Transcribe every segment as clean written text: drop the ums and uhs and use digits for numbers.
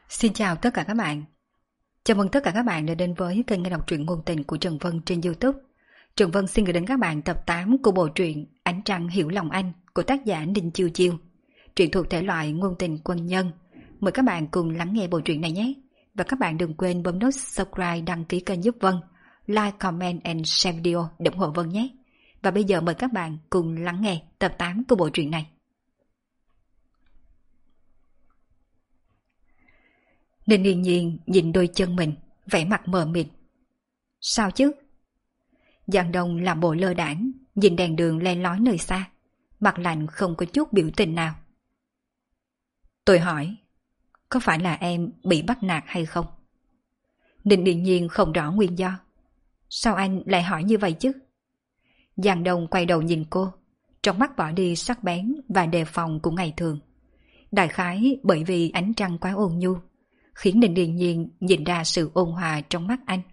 Xin chào tất cả các bạn. Chào mừng tất cả các bạn đã đến với kênh nghe đọc truyện ngôn tình của Trần Vân trên YouTube. Trần Vân xin gửi đến các bạn tập 8 của bộ truyện Ánh Trăng Hiểu Lòng Anh của tác giả Đinh Chiêu Chiêu. Truyện thuộc thể loại ngôn tình quân nhân. Mời các bạn cùng lắng nghe bộ truyện này nhé. Và các bạn đừng quên bấm nút subscribe, đăng ký kênh giúp Vân, like, comment and share video để ủng hộ Vân nhé. Và bây giờ mời các bạn cùng lắng nghe tập 8 của bộ truyện này. Ninh Nghiên Nhiên nhìn đôi chân mình, vẻ mặt mờ mịt. Sao chứ? Giang Đông làm bộ lơ đãng, nhìn đèn đường len lói nơi xa, mặt lạnh không có chút biểu tình nào. Tôi hỏi, có phải là em bị bắt nạt hay không? Ninh Nghiên Nhiên không rõ nguyên do. Sao anh lại hỏi như vậy chứ? Giang Đông quay đầu nhìn cô, trong mắt bỏ đi sắc bén và đề phòng của ngày thường. Đại khái bởi vì ánh trăng quá ôn nhu, khiến Ninh Điền Nhiên nhìn ra sự ôn hòa trong mắt anh.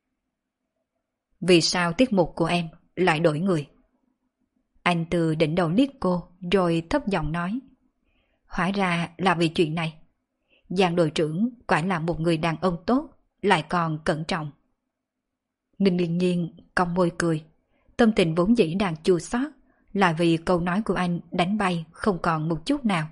Vì sao tiết mục của em lại đổi người? Anh từ đỉnh đầu liếc cô rồi thấp giọng nói. Hóa ra là vì chuyện này. Giang đội trưởng quả là một người đàn ông tốt, lại còn cẩn trọng. Ninh Điền Nhiên cong môi cười, tâm tình vốn dĩ đang chua xót, là vì câu nói của anh đánh bay không còn một chút nào.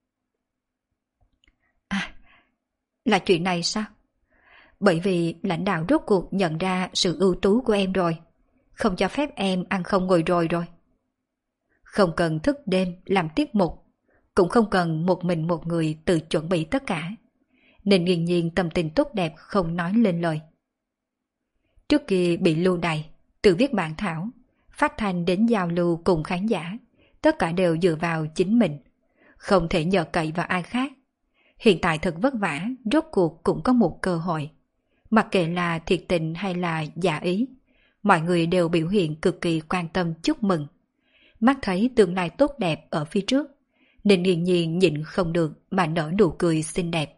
Là chuyện này sao? Bởi vì lãnh đạo rốt cuộc nhận ra sự ưu tú của em rồi, không cho phép em ăn không ngồi rồi. Không cần thức đêm làm tiết mục, cũng không cần một mình một người tự chuẩn bị tất cả, nên Nghiên Nhiên tâm tình tốt đẹp không nói lên lời. Trước kia bị lưu đày, từ viết bản thảo, phát thanh đến giao lưu cùng khán giả, tất cả đều dựa vào chính mình, không thể nhờ cậy vào ai khác. Hiện tại thật vất vả, rốt cuộc cũng có một cơ hội. Mặc kệ là thiệt tình hay là giả ý, mọi người đều biểu hiện cực kỳ quan tâm chúc mừng. Mắt thấy tương lai tốt đẹp ở phía trước, nên Nghiên Nhiên nhịn không được mà nở nụ cười xinh đẹp.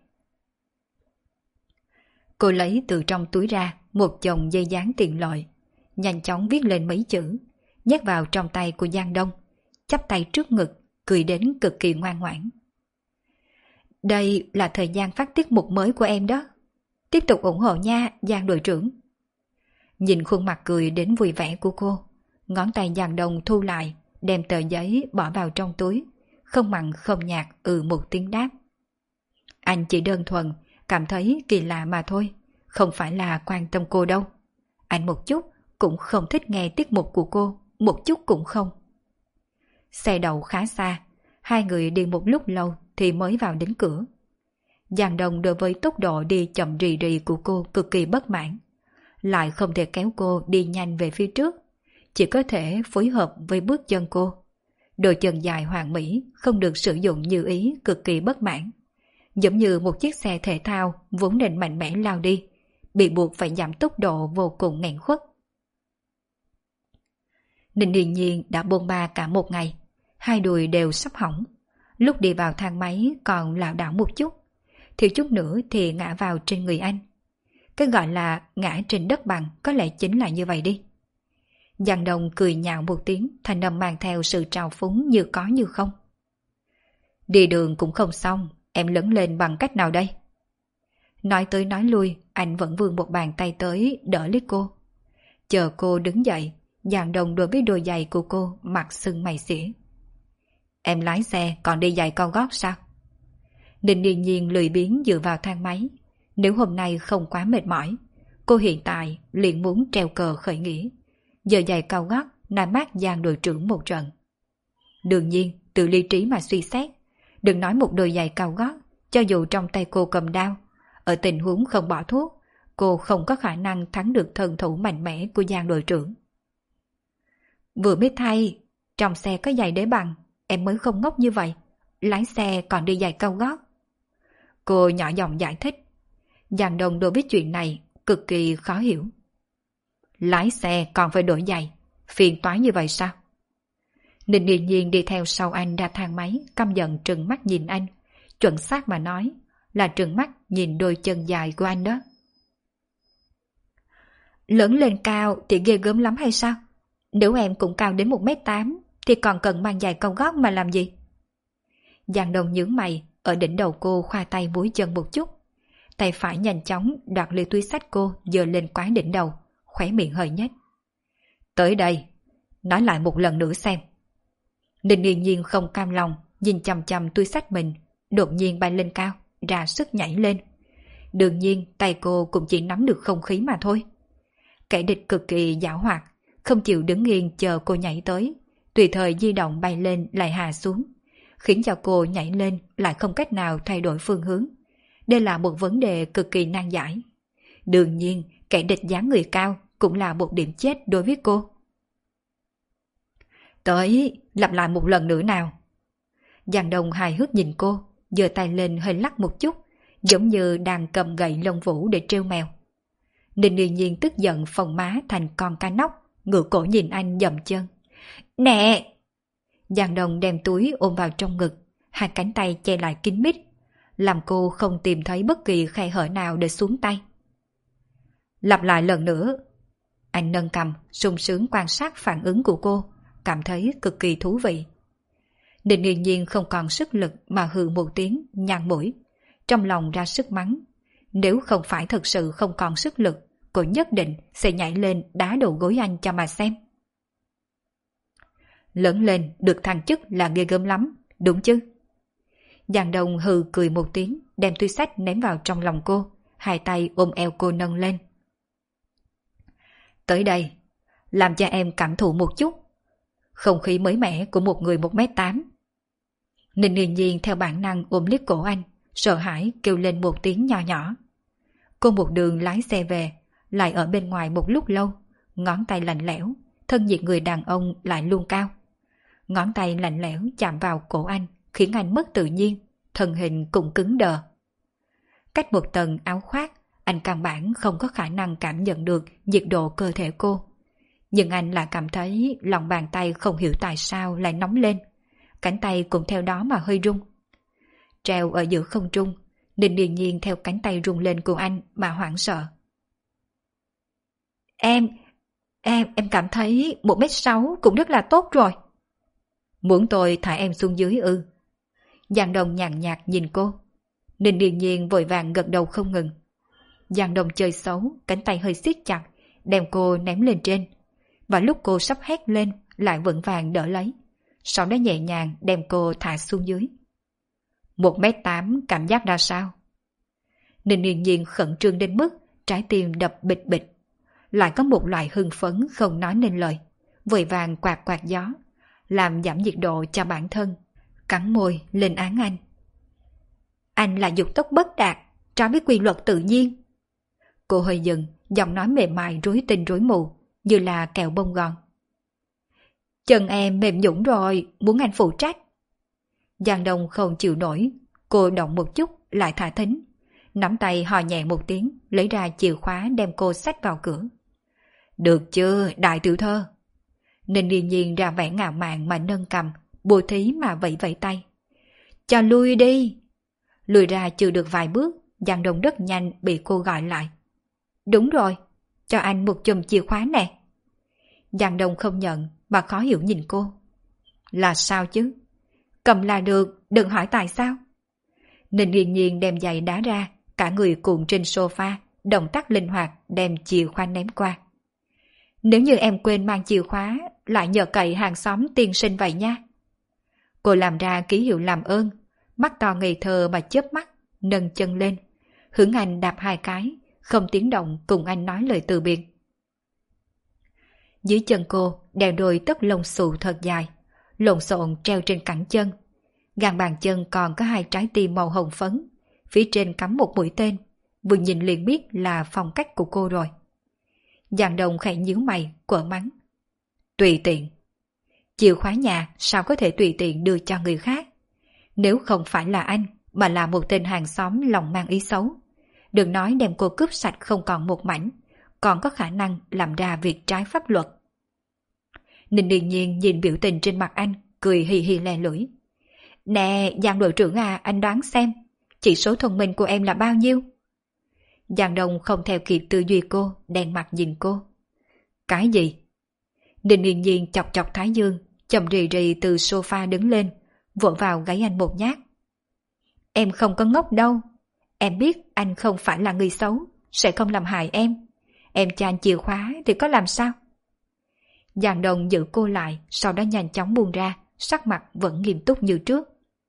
Cô lấy từ trong túi ra một chồng dây dán tiền lợi, nhanh chóng viết lên mấy chữ, nhét vào trong tay của Giang Đông, chắp tay trước ngực, cười đến cực kỳ ngoan ngoãn. Đây là thời gian phát tiết mục mới của em đó. Tiếp tục ủng hộ nha, Giang đội trưởng. Nhìn khuôn mặt cười đến vui vẻ của cô, ngón tay Giang Đông thu lại, đem tờ giấy bỏ vào trong túi, không mặn không nhạt một tiếng đáp. Anh chỉ đơn thuần cảm thấy kỳ lạ mà thôi, không phải là quan tâm cô đâu. Anh một chút cũng không thích nghe tiết mục của cô, một chút cũng không. Xe đậu khá xa, hai người đi một lúc lâu thì mới vào đến cửa. Giang Đông đối với tốc độ đi chậm rì rì của cô cực kỳ bất mãn, lại không thể kéo cô đi nhanh về phía trước, chỉ có thể phối hợp với bước chân cô. Đôi chân dài hoàn mỹ không được sử dụng như ý, cực kỳ bất mãn, giống như một chiếc xe thể thao vốn nên mạnh mẽ lao đi, bị buộc phải giảm tốc độ vô cùng nghẹn khuất. Ninh Điền Nhiên đã bôn ba cả một ngày, hai đùi đều sắp hỏng. Lúc đi vào thang máy còn lảo đảo một chút, thiếu chút nữa thì ngã vào trên người anh. Cái gọi là ngã trên đất bằng có lẽ chính là như vậy đi. Giang Đông cười nhạo một tiếng, thanh âm mang theo sự trào phúng như có như không. Đi đường cũng không xong, em lớn lên bằng cách nào đây? Nói tới nói lui, anh vẫn vươn một bàn tay tới đỡ lấy cô. Chờ cô đứng dậy, Giang Đông đối với đôi giày của cô mặt sưng mày xỉa. Em lái xe còn đi giày cao gót sao? Ninh Điền Nhiên lười biếng dựa vào thang máy. Nếu hôm nay không quá mệt mỏi, cô hiện tại liền muốn treo cờ khởi nghĩa, giờ giày cao gót nằm mát Giang đội trưởng một trận. Đương nhiên, từ lý trí mà suy xét, đừng nói một đôi giày cao gót, cho dù trong tay cô cầm đao, ở tình huống không bỏ thuốc, cô không có khả năng thắng được thân thủ mạnh mẽ của Giang đội trưởng. Vừa mới thay, trong xe có giày đế bằng, em mới không ngốc như vậy, lái xe còn đi giày cao gót. Cô nhỏ giọng giải thích. Giang Đông đối với chuyện này cực kỳ khó hiểu. Lái xe còn phải đổi giày, phiền toái như vậy sao? Ninh Nghiên Nhiên đi theo sau anh ra thang máy, căm giận trừng mắt nhìn anh, chuẩn xác mà nói là trừng mắt nhìn đôi chân dài của anh đó. Lớn lên cao thì ghê gớm lắm hay sao? Nếu em cũng cao đến 1m8 thì còn cần mang giày cao gót mà làm gì? Giang Đông nhướng mày, ở đỉnh đầu cô khoa tay múi chân một chút, tay phải nhanh chóng đoạt lấy túi xách cô giơ lên quá đỉnh đầu, khóe miệng hơi nhếch. Tới đây, nói lại một lần nữa xem. Ninh Yên Nhiên không cam lòng, nhìn chằm chằm túi xách mình, đột nhiên bay lên cao, ra sức nhảy lên. Đương nhiên tay cô cũng chỉ nắm được không khí mà thôi. Kẻ địch cực kỳ giảo hoạt, không chịu đứng yên chờ cô nhảy tới, tùy thời di động bay lên lại hạ xuống, khiến cho cô nhảy lên lại không cách nào thay đổi phương hướng. Đây là một vấn đề cực kỳ nan giải. Đương nhiên, kẻ địch dáng người cao cũng là một điểm chết đối với cô. Tới, lặp lại một lần nữa nào. Giang Đông hài hước nhìn cô, giơ tay lên hơi lắc một chút, giống như đang cầm gậy lông vũ để trêu mèo. Ninh Yên Nhiên tức giận phồng má thành con cá nóc, ngửa cổ nhìn anh dậm chân. Nè! Giang Đông đem túi ôm vào trong ngực, hai cánh tay che lại kín mít, làm cô không tìm thấy bất kỳ khe hở nào để xuống tay. Lặp lại lần nữa. Anh nâng cằm, sung sướng quan sát phản ứng của cô, cảm thấy cực kỳ thú vị. Ninh Yên Nhiên không còn sức lực mà hừ một tiếng, nhăn mũi, trong lòng ra sức mắng. Nếu không phải thật sự không còn sức lực, cô nhất định sẽ nhảy lên đá đầu gối anh cho mà xem. Lớn lên được thăng chức là ghê gớm lắm, đúng chứ? Giang Đông hừ cười một tiếng, đem túi xách ném vào trong lòng cô, hai tay ôm eo cô nâng lên. Tới đây, làm cho em cảm thụ một chút không khí mới mẻ của một người 1m8. Ninh Yên Nhiên theo bản năng ôm lấy cổ anh, sợ hãi kêu lên một tiếng nho nhỏ. Cô một đường lái xe về, lại ở bên ngoài một lúc lâu, ngón tay lạnh lẽo, thân nhiệt người đàn ông lại luôn cao. Ngón tay lạnh lẽo chạm vào cổ anh, khiến anh mất tự nhiên, thân hình cũng cứng đờ. Cách một tầng áo khoác, anh căn bản không có khả năng cảm nhận được nhiệt độ cơ thể cô. Nhưng anh lại cảm thấy lòng bàn tay không hiểu tại sao lại nóng lên, cánh tay cũng theo đó mà hơi rung. Treo ở giữa không trung, Ninh Yên Nhiên theo cánh tay rung lên của anh mà hoảng sợ. Em cảm thấy 1m6 cũng rất là tốt rồi. Muốn tôi thả em xuống dưới ư? Giang Đông nhàn nhạt nhìn cô. Ninh Yên Nhiên vội vàng gật đầu không ngừng. Giang Đông chơi xấu, cánh tay hơi siết chặt, đem cô ném lên trên. Và lúc cô sắp hét lên, lại vững vàng đỡ lấy. Sau đó nhẹ nhàng đem cô thả xuống dưới. 1m8 cảm giác ra sao? Ninh Yên Nhiên khẩn trương đến mức trái tim đập bịch bịch. Lại có một loại hưng phấn không nói nên lời, vội vàng quạt quạt gió, làm giảm nhiệt độ cho bản thân, cắn môi lên án anh. Anh là dục tốc bất đạt, trái với quy luật tự nhiên. Cô hơi dừng, giọng nói mềm mại rối tinh rối mù, như là kẹo bông gòn. Chân em mềm nhũn rồi, muốn anh phụ trách. Giang Đông không chịu nổi, cô động một chút lại thả thính, nắm tay hò nhẹ một tiếng, lấy ra chìa khóa đem cô xách vào cửa. Được chưa, đại tiểu thơ? Ninh Yên Nhiên ra vẻ ngạo mạn mà nâng cầm, bùa thí mà vẫy vẫy tay. Cho lui đi. Lùi ra chưa được vài bước, Giang Đông rất nhanh bị cô gọi lại. Đúng rồi, cho anh một chùm chìa khóa nè. Giang Đông không nhận mà khó hiểu nhìn cô. Là sao chứ? Cầm là được, đừng hỏi tại sao. Ninh Yên Nhiên đem giày đá ra, cả người cuộn trên sofa, động tác linh hoạt đem chìa khóa ném qua. Nếu như em quên mang chìa khóa, lại nhờ cậy hàng xóm tiên sinh vậy nha. Cô làm ra ký hiệu làm ơn, mắt to ngây thơ mà chớp mắt, nâng chân lên, hướng anh đạp hai cái, không tiếng động cùng anh nói lời từ biệt. Dưới chân cô đeo đôi tất lông xù thật dài, lộn xộn treo trên cẳng chân. Gan bàn chân còn có hai trái tim màu hồng phấn, phía trên cắm một mũi tên, vừa nhìn liền biết là phong cách của cô rồi. Giang Đông khẽ nhíu mày, quở mắng. Tùy tiện. Chìa khóa nhà sao có thể tùy tiện đưa cho người khác? Nếu không phải là anh, mà là một tên hàng xóm lòng mang ý xấu, đừng nói đem cô cướp sạch không còn một mảnh, còn có khả năng làm ra việc trái pháp luật. Ninh Điền Nhiên nhìn biểu tình trên mặt anh, cười hì hì lè lưỡi. Nè, Giang đội trưởng à, anh đoán xem, chỉ số thông minh của em là bao nhiêu? Giang Đông không theo kịp tư duy cô, đen mặt nhìn cô. Cái gì? Ninh Điền Nhiên chọc chọc thái dương, chậm rì rì từ sofa đứng lên, vỗ vào gáy anh một nhát. Em không có ngốc đâu, Em biết anh không phải là người xấu, sẽ không làm hại em. Em cho anh chìa khóa thì có làm sao? Giang Đông giữ cô lại, sau đó nhanh chóng buông ra, sắc mặt vẫn nghiêm túc như trước.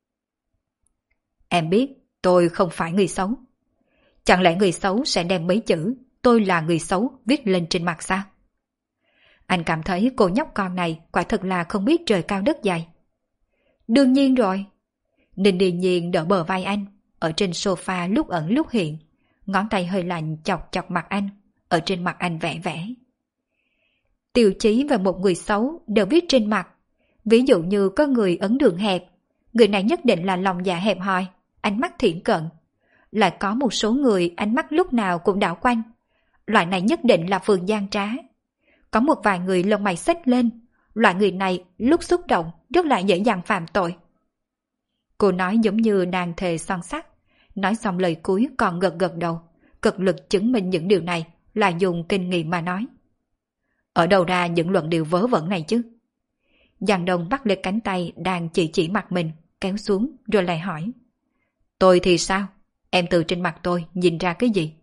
Em biết tôi không phải người xấu. Chẳng lẽ người xấu sẽ đem mấy chữ tôi là người xấu viết lên trên mặt sao? Anh cảm thấy cô nhóc con này quả thật là không biết trời cao đất dày. Đương nhiên rồi. Ninh Điền Nhiên đỡ bờ vai anh, ở trên sofa lúc ẩn lúc hiện, ngón tay hơi lạnh chọc chọc mặt anh, ở trên mặt anh vẽ vẽ. Tiêu chí về một người xấu đều viết trên mặt. Ví dụ như có người ấn đường hẹp, người này nhất định là lòng dạ hẹp hòi, ánh mắt thiển cận. Lại có một số người ánh mắt lúc nào cũng đảo quanh, loại này nhất định là phường gian trá. Có một vài người lông mày xếch lên, loại người này lúc xúc động rất là dễ dàng phạm tội. Cô nói giống như đang thề son sắt, nói xong lời cuối còn gật gật đầu, cực lực chứng minh những điều này là dùng kinh nghiệm mà nói. Ở đâu ra những luận điệu vớ vẩn này chứ? Giang Đông bắt lấy cánh tay đang chỉ mặt mình, kéo xuống rồi lại hỏi. Tôi thì sao? Em từ trên mặt tôi nhìn ra cái gì?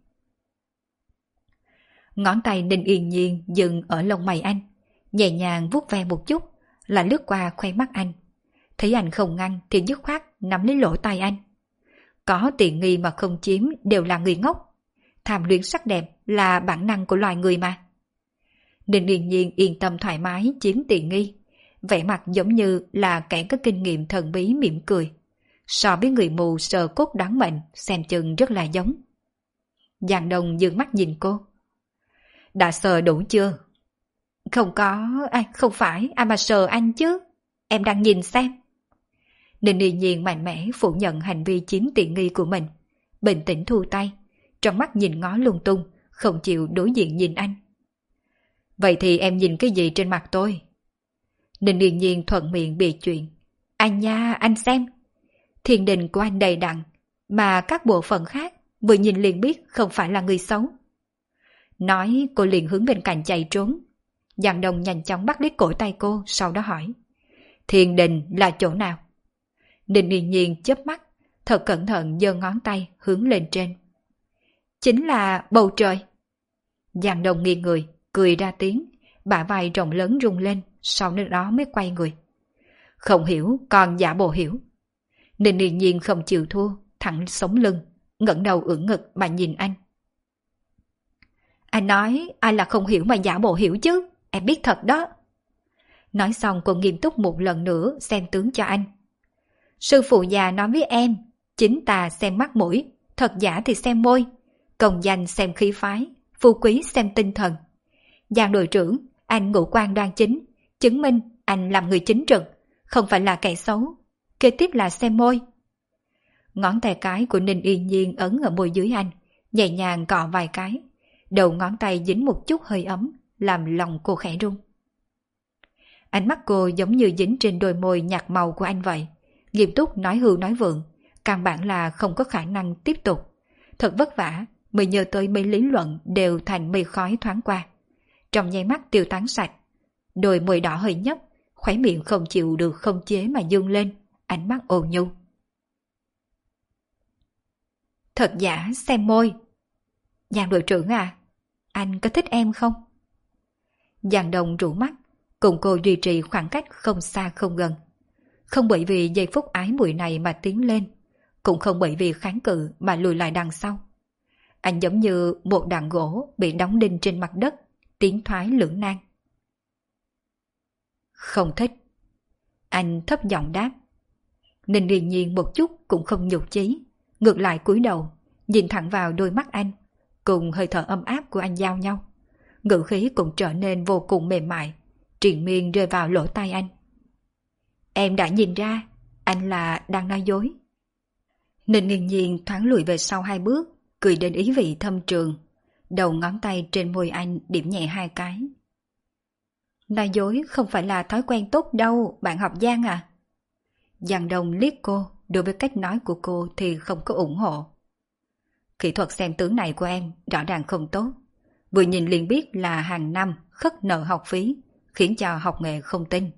Ngón tay Ninh Yên Nhiên dừng ở lông mày anh, nhẹ nhàng vuốt ve một chút, là lướt qua khoe mắt anh. Thấy anh không ngăn thì dứt khoát nắm lấy lỗ tai anh. Có tiện nghi mà không chiếm đều là người ngốc. Tham luyến sắc đẹp là bản năng của loài người mà. Ninh Yên Nhiên yên tâm thoải mái chiếm tiện nghi, vẻ mặt giống như là kẻ có kinh nghiệm thần bí mỉm cười. So với người mù sờ cốt đoán mệnh xem chừng rất là giống. Giang Đông dương mắt nhìn cô. Đã sờ đủ chưa? Không có, không phải, ai mà sờ anh chứ. Em đang nhìn xem. Ninh Yên Nhiên mạnh mẽ phủ nhận hành vi chiếm tiện nghi của mình, bình tĩnh thu tay, trong mắt nhìn ngó lung tung, không chịu đối diện nhìn anh. Vậy thì em nhìn cái gì trên mặt tôi? Ninh Yên Nhiên thuận miệng bịa chuyện. Anh nha, anh xem. Thiên đình của anh đầy đặn, mà các bộ phận khác vừa nhìn liền biết không phải là người xấu. Nói cô liền hướng bên cạnh chạy trốn. Giang Đông nhanh chóng bắt lấy cổ tay cô, sau đó hỏi. Thiên đình là chỗ nào? Ninh Yên Nhiên chớp mắt, thật cẩn thận giơ ngón tay hướng lên trên. Chính là bầu trời. Giang Đông nghiêng người, cười ra tiếng, bả vai rộng lớn rung lên, sau đó mới quay người. Không hiểu, còn giả bộ hiểu. Ninh Yên Nhiên không chịu thua, thẳng sống lưng, ngẩng đầu ưỡn ngực mà nhìn anh. Anh nói ai là không hiểu mà giả bộ hiểu chứ, em biết thật đó. Nói xong cô nghiêm túc một lần nữa xem tướng cho anh. Sư phụ già nói với em, chính tà xem mắt mũi, thật giả thì xem môi, công danh xem khí phái, phú quý xem tinh thần. Giang đội trưởng, anh ngũ quan đoan chính, chứng minh anh làm người chính trực, không phải là kẻ xấu. Kế tiếp là xem môi. Ngón tay cái của Ninh Yên Nhiên ấn ở môi dưới anh, nhẹ nhàng cọ vài cái. Đầu ngón tay dính một chút hơi ấm, làm lòng cô khẽ run. Ánh mắt cô giống như dính trên đôi môi nhạt màu của anh vậy, nghiêm túc nói hưu nói vượng, căn bản là không có khả năng tiếp tục. Thật vất vả mới nhớ tới mấy lý luận đều thành mây khói thoáng qua, trong nháy mắt tiêu tán sạch. Đôi môi đỏ hơi nhấp, khóe miệng không chịu được không chế mà dương lên, ánh mắt ôn nhu. Thật giả xem môi. Giang đội trưởng à, anh có thích em không? Giang Đông rủ mắt, cùng cô duy trì khoảng cách không xa không gần. Không bởi vì giây phút ái muội này mà tiến lên, cũng không bởi vì kháng cự mà lùi lại đằng sau. Anh giống như một đoạn gỗ bị đóng đinh trên mặt đất, tiến thoái lưỡng nan. Không thích. Anh thấp giọng đáp. Ninh Điền Nhiên một chút cũng không nhục chí, ngược lại cúi đầu, nhìn thẳng vào đôi mắt anh, cùng hơi thở ấm áp của anh giao nhau. Ngữ khí cũng trở nên vô cùng mềm mại, triền miên rơi vào lỗ tai anh. Em đã nhìn ra, anh là đang nói dối. Ninh Nghiên Nhiên thoáng lùi về sau 2 bước, cười đến ý vị thâm trường, đầu ngón tay trên môi anh điểm nhẹ 2 cái. Nói dối không phải là thói quen tốt đâu, bạn học Giang à. Giang Đông liếc cô, đối với cách nói của cô thì không có ủng hộ. Kỹ thuật xem tướng này của em rõ ràng không tốt, vừa nhìn liền biết là hàng năm khất nợ học phí, khiến cho học nghề không tin.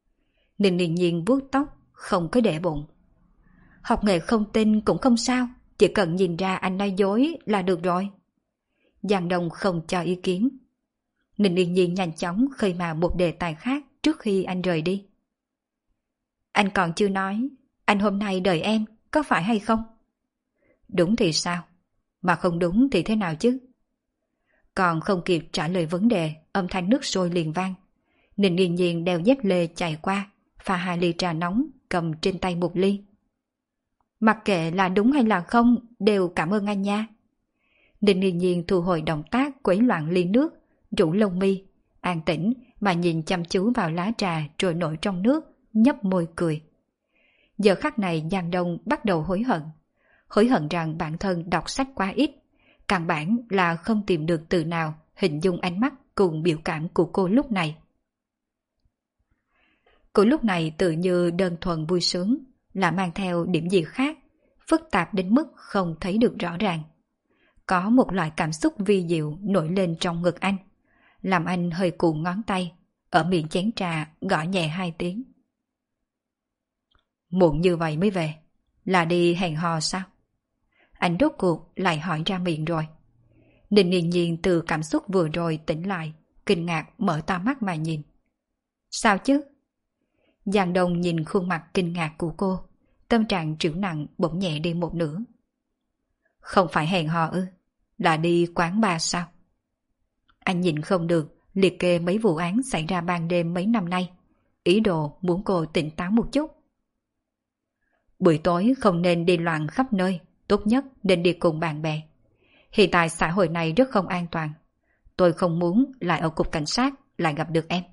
Ninh Nghiên Nhiên vuốt tóc, không có để bụng. Học nghề không tin cũng không sao, chỉ cần nhìn ra anh nói dối là được rồi. Giang Đông không cho ý kiến. Ninh Yên Nhiên nhanh chóng khơi mào một đề tài khác trước khi anh rời đi. Anh còn chưa nói, anh hôm nay đợi em, có phải hay không? Đúng thì sao? Mà không đúng thì thế nào chứ? Còn không kịp trả lời vấn đề, âm thanh nước sôi liền vang. Ninh Yên Nhiên đeo dép lê chạy qua, pha 2 ly trà nóng, cầm trên tay 1 ly. Mặc kệ là đúng hay là không, đều cảm ơn anh nha. Ninh Yên Nhiên thu hồi động tác quấy loạn ly nước, rủ lông mi, an tĩnh mà nhìn chăm chú vào lá trà trôi nổi trong nước, nhấp môi cười. Giờ khắc này Giang Đông bắt đầu hối hận rằng bản thân đọc sách quá ít, căn bản là không tìm được từ nào hình dung ánh mắt cùng biểu cảm của cô lúc này. Cô lúc này tự như đơn thuần vui sướng, là mang theo điểm gì khác, phức tạp đến mức không thấy được rõ ràng. Có một loại cảm xúc vi diệu nổi lên trong ngực anh, làm anh hơi cuộn ngón tay, ở miệng chén trà gõ nhẹ 2 tiếng. Muộn như vậy mới về, là đi hẹn hò sao? Anh rốt cuộc lại hỏi ra miệng rồi. Ninh Yên Nhiên từ cảm xúc vừa rồi tỉnh lại, kinh ngạc mở to mắt mà nhìn. Sao chứ? Giang Đông nhìn khuôn mặt kinh ngạc của cô, tâm trạng trĩu nặng bỗng nhẹ đi một nửa. Không phải hẹn hò ư? Là đi quán bar sao? Anh nhìn không được, liệt kê mấy vụ án xảy ra ban đêm mấy năm nay, ý đồ muốn cô tỉnh táo một chút. Buổi tối không nên đi loạn khắp nơi, tốt nhất nên đi cùng bạn bè. Hiện tại xã hội này rất không an toàn. Tôi không muốn lại ở cục cảnh sát lại gặp được em.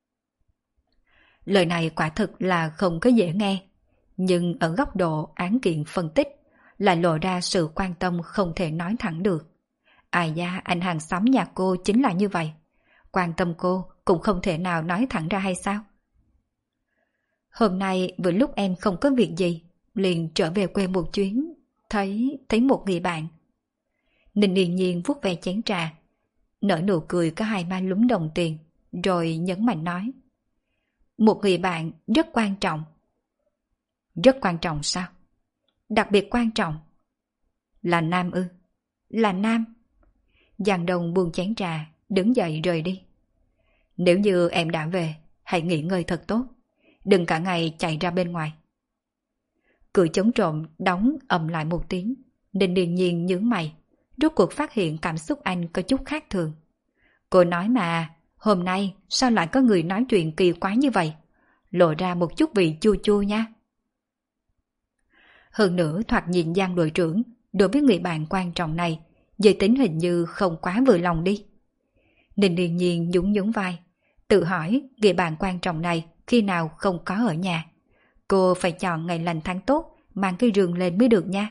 Lời này quả thực là không có dễ nghe, nhưng ở góc độ án kiện phân tích lại lộ ra sự quan tâm không thể nói thẳng được. Ai da, anh hàng xóm nhà cô chính là như vậy. Quan tâm cô cũng không thể nào nói thẳng ra hay sao? Hôm nay vừa lúc em không có việc gì, liền trở về quê một chuyến, thấy một người bạn. Ninh Yên Nhiên vuốt ve chén trà, nở nụ cười có 2 má lúm đồng tiền, rồi nhấn mạnh nói. Một người bạn rất quan trọng. Rất quan trọng sao? Đặc biệt quan trọng. Là nam ư? Là nam. Giang Đông buông chén trà, đứng dậy rời đi. Nếu như em đã về, hãy nghỉ ngơi thật tốt, đừng cả ngày chạy ra bên ngoài. Cửa chống trộm đóng ầm lại 1 tiếng, nên Điền Nhiên nhướng mày, rốt cuộc phát hiện cảm xúc anh có chút khác thường. Cô nói mà, hôm nay sao lại có người nói chuyện kỳ quái như vậy? Lộ ra một chút vị chua chua nha. Hơn nữa thoạt nhìn Giang đội trưởng đối với người bạn quan trọng này, giới tính hình như không quá vừa lòng đi. Ninh Điền Nhiên nhún nhún vai, tự hỏi người bạn quan trọng này khi nào không có ở nhà. Cô phải chọn ngày lành tháng tốt, mang cái giường lên mới được nha.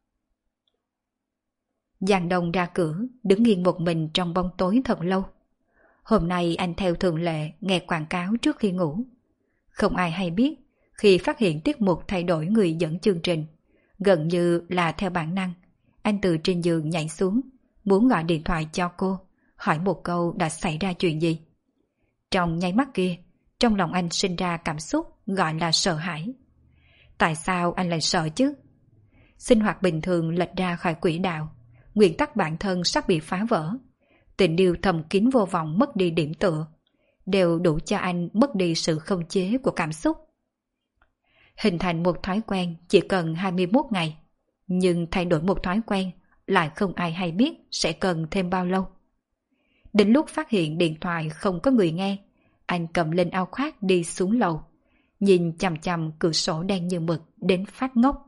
Giang Đông ra cửa, đứng yên một mình trong bóng tối thật lâu. Hôm nay anh theo thường lệ nghe quảng cáo trước khi ngủ. Không ai hay biết, khi phát hiện tiết mục thay đổi người dẫn chương trình, gần như là theo bản năng, anh từ trên giường nhảy xuống, muốn gọi điện thoại cho cô, hỏi một câu đã xảy ra chuyện gì. Trong nháy mắt kia, trong lòng anh sinh ra cảm xúc gọi là sợ hãi. Tại sao anh lại sợ chứ? Sinh hoạt bình thường lệch ra khỏi quỹ đạo, nguyên tắc bản thân sắp bị phá vỡ, tình yêu thầm kín vô vọng mất đi điểm tựa, đều đủ cho anh mất đi sự không chế của cảm xúc. Hình thành một thói quen chỉ cần 21 ngày, nhưng thay đổi một thói quen lại không ai hay biết sẽ cần thêm bao lâu. Đến lúc phát hiện điện thoại không có người nghe, anh cầm lên áo khoác đi xuống lầu, nhìn chằm chằm cửa sổ đen như mực đến phát ngốc.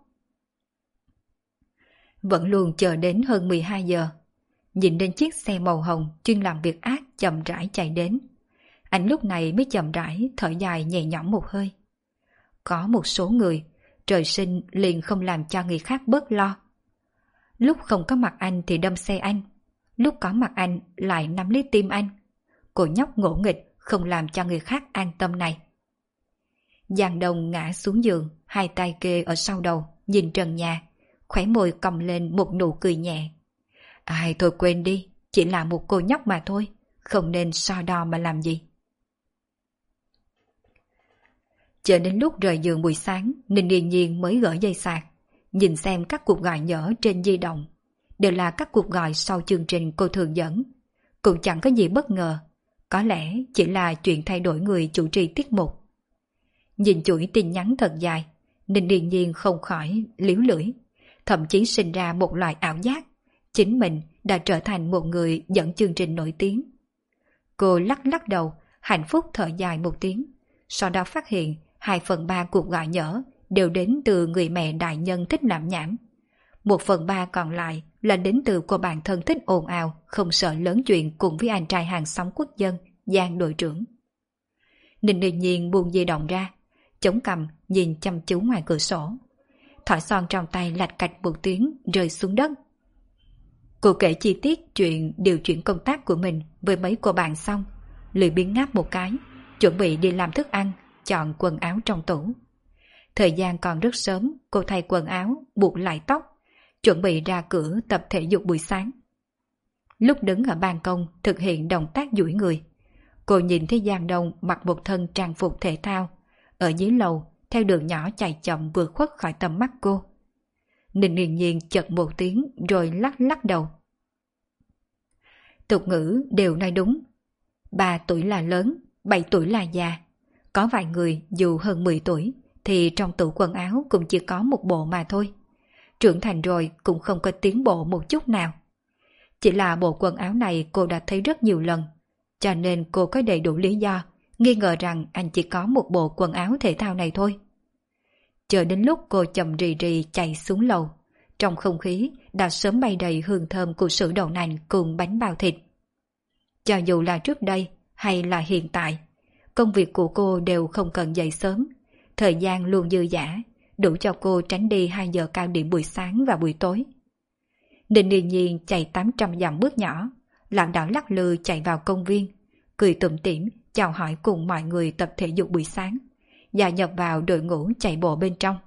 Vẫn luôn chờ đến hơn 12 giờ, nhìn đến chiếc xe màu hồng chuyên làm việc ác chậm rãi chạy đến. Anh lúc này mới chậm rãi thở dài nhẹ nhõm một hơi. Có một số người, trời sinh liền không làm cho người khác bớt lo. Lúc không có mặt anh thì đâm xe anh, lúc có mặt anh lại nắm lấy tim anh. Cô nhóc ngỗ nghịch không làm cho người khác an tâm này. Giang Đông ngã xuống giường, 2 tay kê ở sau đầu, nhìn trần nhà, khóe môi cong lên một nụ cười nhẹ. Ai thôi quên đi, chỉ là một cô nhóc mà thôi, không nên so đo mà làm gì. Chờ đến lúc rời giường buổi sáng, Ninh Điền Nhiên mới gỡ dây sạc, nhìn xem các cuộc gọi nhỡ trên di động. Đều là các cuộc gọi sau chương trình cô thường dẫn. Cũng chẳng có gì bất ngờ. Có lẽ chỉ là chuyện thay đổi người chủ trì tiết mục. Nhìn chuỗi tin nhắn thật dài, Ninh Điền Nhiên không khỏi liếu lưỡi. Thậm chí sinh ra một loại ảo giác. Chính mình đã trở thành một người dẫn chương trình nổi tiếng. Cô lắc lắc đầu, hạnh phúc thở dài một tiếng. Sau đó phát hiện 2/3 cuộc gọi nhỡ đều đến từ người mẹ đại nhân thích làm nhảm. 1/3 còn lại là đến từ cô bạn thân thích ồn ào, không sợ lớn chuyện cùng với anh trai hàng xóm quốc dân, Giang đội trưởng. Ninh Điền Nhiên buông di động ra, chống cằm nhìn chăm chú ngoài cửa sổ. Thỏi son trong tay lạch cạch một tiếng rơi xuống đất. Cô kể chi tiết chuyện điều chuyển công tác của mình với mấy cô bạn xong, lười biếng ngáp một cái, chuẩn bị đi làm thức ăn, chọn quần áo trong tủ. Thời gian còn rất sớm, cô thay quần áo, buộc lại tóc, chuẩn bị ra cửa tập thể dục buổi sáng. Lúc đứng ở ban công thực hiện động tác duỗi người, cô nhìn thấy Giang Đông mặc một thân trang phục thể thao, ở dưới lầu theo đường nhỏ chạy chậm vượt khuất khỏi tầm mắt cô. Ninh Điền Nhiên chật một tiếng rồi lắc lắc đầu. Tục ngữ đều nói đúng. 3 tuổi là lớn, 7 tuổi là già. Có vài người dù hơn 10 tuổi thì trong tủ quần áo cũng chỉ có một bộ mà thôi. Trưởng thành rồi cũng không có tiến bộ một chút nào. Chỉ là bộ quần áo này cô đã thấy rất nhiều lần, cho nên cô có đầy đủ lý do nghi ngờ rằng anh chỉ có một bộ quần áo thể thao này thôi. Chờ đến lúc cô chậm rì rì chạy xuống lầu, trong không khí đã sớm bay đầy hương thơm của sữa đậu nành cùng bánh bao thịt. Cho dù là trước đây hay là hiện tại, công việc của cô đều không cần dậy sớm, thời gian luôn dư dả, đủ cho cô tránh đi 2 giờ cao điểm buổi sáng và buổi tối. Ninh Điền Nhiên chạy 800 dặm bước nhỏ, lảo đảo lắc lư chạy vào công viên, cười tủm tỉm chào hỏi cùng mọi người tập thể dục buổi sáng, gia nhập vào đội ngũ chạy bộ bên trong.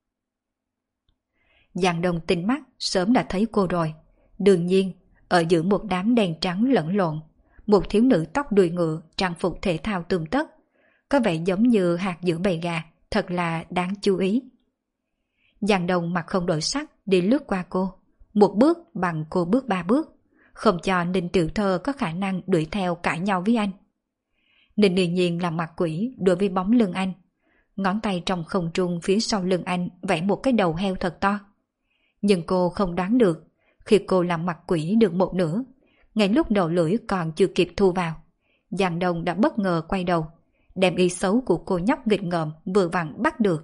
Giang Đông tinh mắt sớm đã thấy cô rồi. Đương nhiên, ở giữa một đám đen trắng lẫn lộn, một thiếu nữ tóc đuôi ngựa trang phục thể thao tươm tất, có vẻ giống như hạt giữa bầy gà, thật là đáng chú ý. Giang Đông mặt không đổi sắc đi lướt qua cô, một bước bằng cô bước 3 bước, không cho Ninh Tiểu Thơ có khả năng đuổi theo cãi nhau với anh. Ninh Điền Nhiên làm mặt quỷ đối với bóng lưng anh, ngón tay trong không trung phía sau lưng anh vẽ một cái đầu heo thật to. Nhưng cô không đoán được, khi cô làm mặt quỷ được một nửa, ngay lúc đầu lưỡi còn chưa kịp thu vào, Giang Đông đã bất ngờ quay đầu, đem ý xấu của cô nhóc nghịch ngợm vừa vặn bắt được.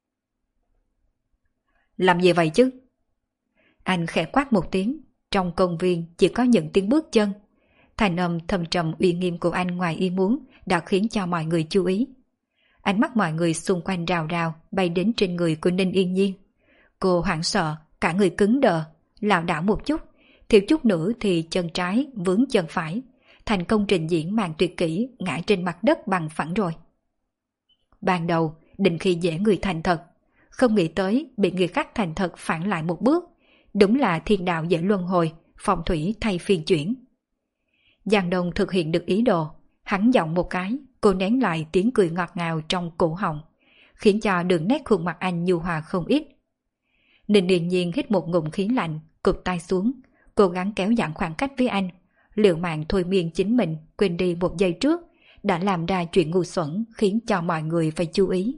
Làm gì vậy chứ? Anh khẽ quát một tiếng, trong công viên chỉ có những tiếng bước chân. Thành âm thâm trầm uy nghiêm của anh ngoài ý muốn đã khiến cho mọi người chú ý. Ánh mắt mọi người xung quanh rào rào bay đến trên người của Ninh Yên Nhiên. Cô hoảng sợ, cả người cứng đờ, lảo đảo một chút, thiếu chút nữa thì chân trái vướng chân phải, thành công trình diễn màn tuyệt kỹ ngã trên mặt đất bằng phẳng rồi. Ban đầu định khi dễ người thành thật, không nghĩ tới bị người khác thành thật phản lại một bước, đúng là thiên đạo dễ luân hồi, phong thủy thay phiên chuyển. Giang Đông thực hiện được ý đồ, hắn giọng một cái, cô nén lại tiếng cười ngọt ngào trong cổ họng, khiến cho đường nét khuôn mặt anh nhu hòa không ít. Ninh Điền Nhiên hít một ngụm khí lạnh, cụp tay xuống, cố gắng kéo giãn khoảng cách với anh, liều mạng thôi miên chính mình quên đi một giây trước, đã làm ra chuyện ngu xuẩn khiến cho mọi người phải chú ý.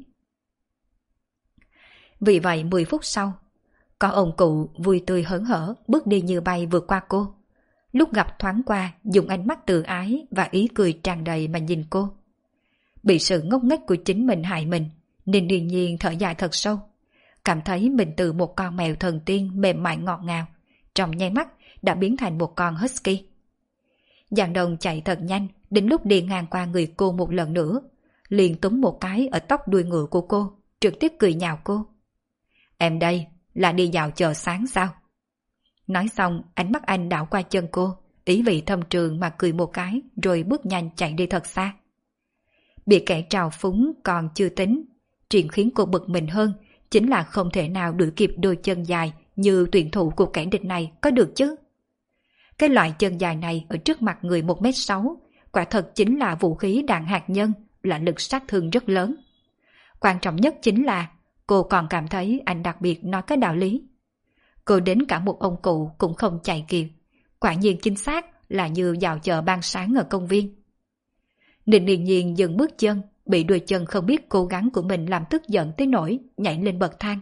Vì vậy 10 phút sau, có ông cụ vui tươi hớn hở bước đi như bay vượt qua cô. Lúc gặp thoáng qua dùng ánh mắt tự ái và ý cười tràn đầy mà nhìn cô. Bị sự ngốc nghếch của chính mình hại mình, nên Điền Nhiên thở dài thật sâu, cảm thấy mình từ một con mèo thần tiên mềm mại ngọt ngào, trong nháy mắt đã biến thành một con husky. Giang Đông chạy thật nhanh, đến lúc đi ngang qua người cô một lần nữa, liền túm một cái ở tóc đuôi ngựa của cô, trực tiếp cười nhạo cô. Em đây là đi dạo chờ sáng sao? Nói xong ánh mắt anh đảo qua chân cô, ý vị thâm trường mà cười một cái rồi bước nhanh chạy đi thật xa. Bị kẻ trào phúng còn chưa tính, chuyện khiến cô bực mình hơn chính là không thể nào đuổi kịp đôi chân dài như tuyển thủ của kẻ địch này có được chứ. Cái loại chân dài này ở trước mặt người 1m6 quả thật chính là vũ khí đạn hạt nhân, là lực sát thương rất lớn. Quan trọng nhất chính là cô còn cảm thấy anh đặc biệt nói cái đạo lý. Cô đến cả một ông cụ cũng không chạy kịp, quả nhiên chính xác là như dạo chợ ban sáng ở công viên. Ninh Yên Nhiên dừng bước chân, bị đôi chân không biết cố gắng của mình làm tức giận tới nỗi nhảy lên bậc thang.